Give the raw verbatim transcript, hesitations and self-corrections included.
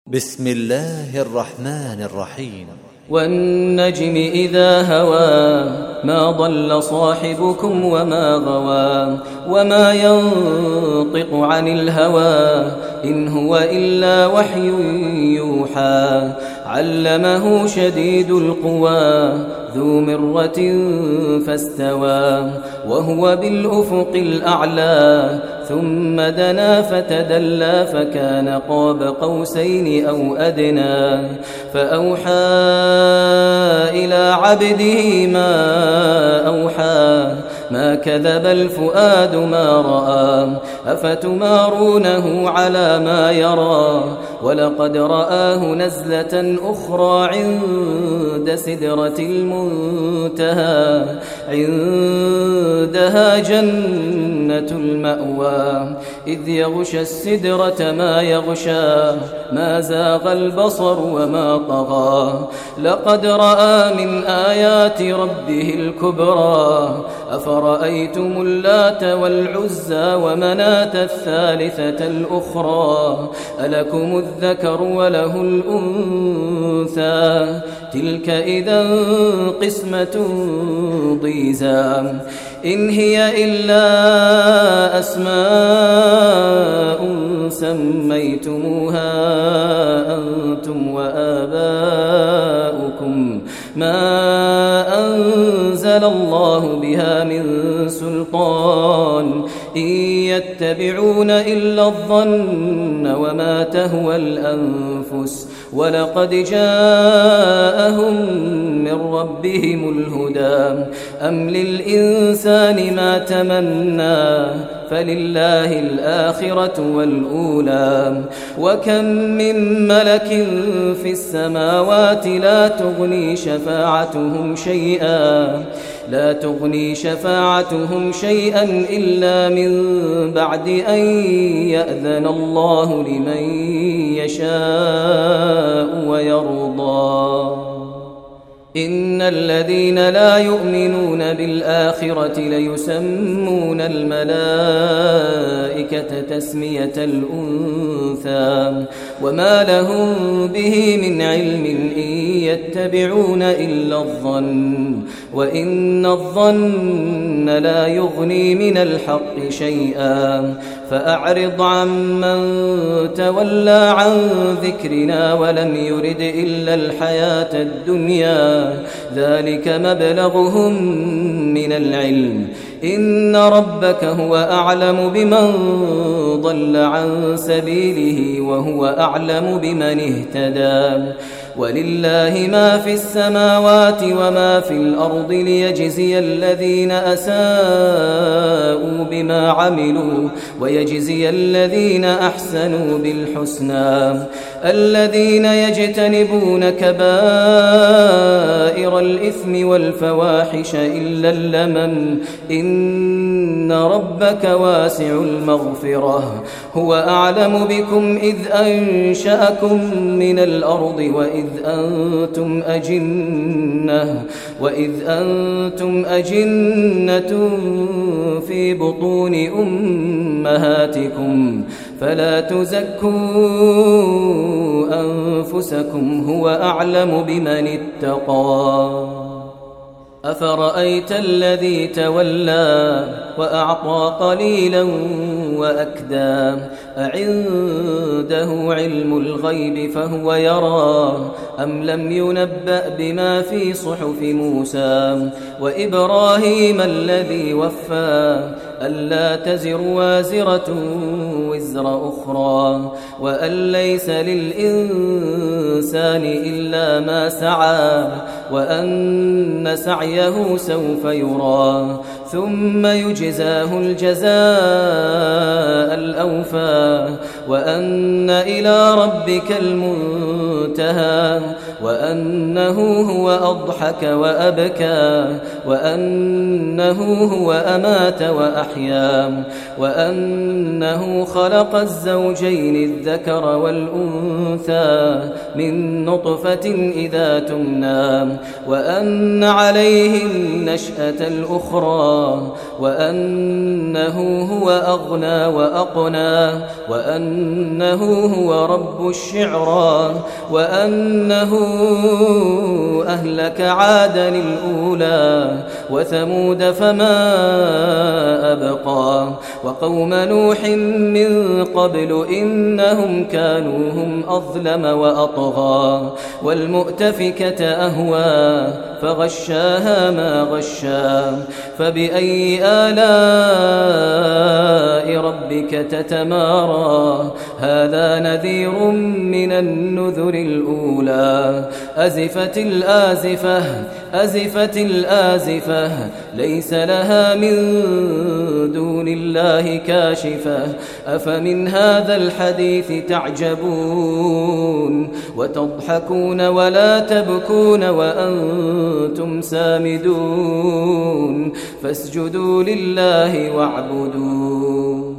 بسم الله الرحمن الرحيم. والنجم إذا هوى ما ضل صاحبكم وما غوى وما ينطق عن الهوى إن هو إلا وحي يوحى علمه شديد القوى ذو مرة فاستوى وهو بالأفق الأعلى ثم دنا فتدلى فكان قاب قوسين أو أدنى فأوحى إلى عبده ما أوحى ما كذب الفؤاد ما رأى أفتمارونه على ما يرى ولقد رآه نزلة أخرى عند سدرة المنتهى عندها جنة المأوى إذ يغشى السدرة ما يغشى ما زاغ البصر وما طغى لقد رأى من آيات ربه الكبرى أفرأيتم اللات والعزى ومناة الثالثة الأخرى ألكم الذكر وله الأنثى تلك إذا قسمة ضيزى إن هي إلا أسماء سميتموها أنتم وآباؤكم ما أنزل الله بها من سلطان إن يتبعون إلا الظن وما تهوى الأنفس ولقد جاءهم من ربهم الهدى أم للإنسان ما تمنى فلله الآخرة والأولى وكم من ملك في السماوات لا تغني شفاعتهم شيئا لا تغني شفاعتهم شيئا إلا من بعد أن يأذن الله لمن يشاء ويرضى إن الذين لا يؤمنون بالآخرة ليسمون الملائكة تسمية الأنثى وما لهم به من علم إن يتبعون إلا الظن وإن الظن لا يغني من الحق شيئا فأعرض عمن تولى عن ذكرنا ولم يرد إلا الحياة الدنيا ذلك مبلغهم من العلم إن ربك هو أعلم بمن ضل عن سبيله وهو أعلم بمن اهتدى ولله ما في السماوات وما في الأرض ليجزي الذين أساءوا بما عملوا ويجزي الذين أحسنوا بالحسنى الذين يجتنبون كبائر الإثم والفواحش إلا اللمم إن ربك واسع المغفرة هو أعلم بكم إذ أنشأكم من الأرض وإذ أنتم أجنة وإذ أنتم أجنة في بطون أمهاتكم فلا تزكوا أنفسكم هو أعلم بمن اتقى أفرأيت الذي تولى وأعطى قليلا وأكدى أعنده علم الغيب فهو يرى أم لم ينبأ بما في صحف موسى وإبراهيم الذي وفى ألا تزر وازرة وزر أخرى وأن ليس للإنسان إلا ما سعى وأن سعيه سوف يرى ثم يجزاه الجزاء الأوفى وأن إلى ربك المنتهى وأنه هو أضحك وأبكى وأنه هو أمات وأحيا وأنه خلق الزوجين الذكر والأنثى من نطفة إذا تمنى وأن عليه النشأة الأخرى وأنه هو أغنى وأقنى وأنه هو رب الشعرى وأنه أهلك عادا الأولى وثمود فما أبقى وقوم نوح من قبل إنهم كانوا هم أظلم وأطغى والمؤتفكة أهوى فغشاها ما غشا فبأي آلاء ربك تتمارى هذا نذير من النذر الأولى أزفت الآزفة أزفت الآزفة ليس لها من دون الله كاشفة أفمن هذا الحديث تعجبون وتضحكون ولا تبكون وأنتم سامدون فاسجدوا لله واعبدوا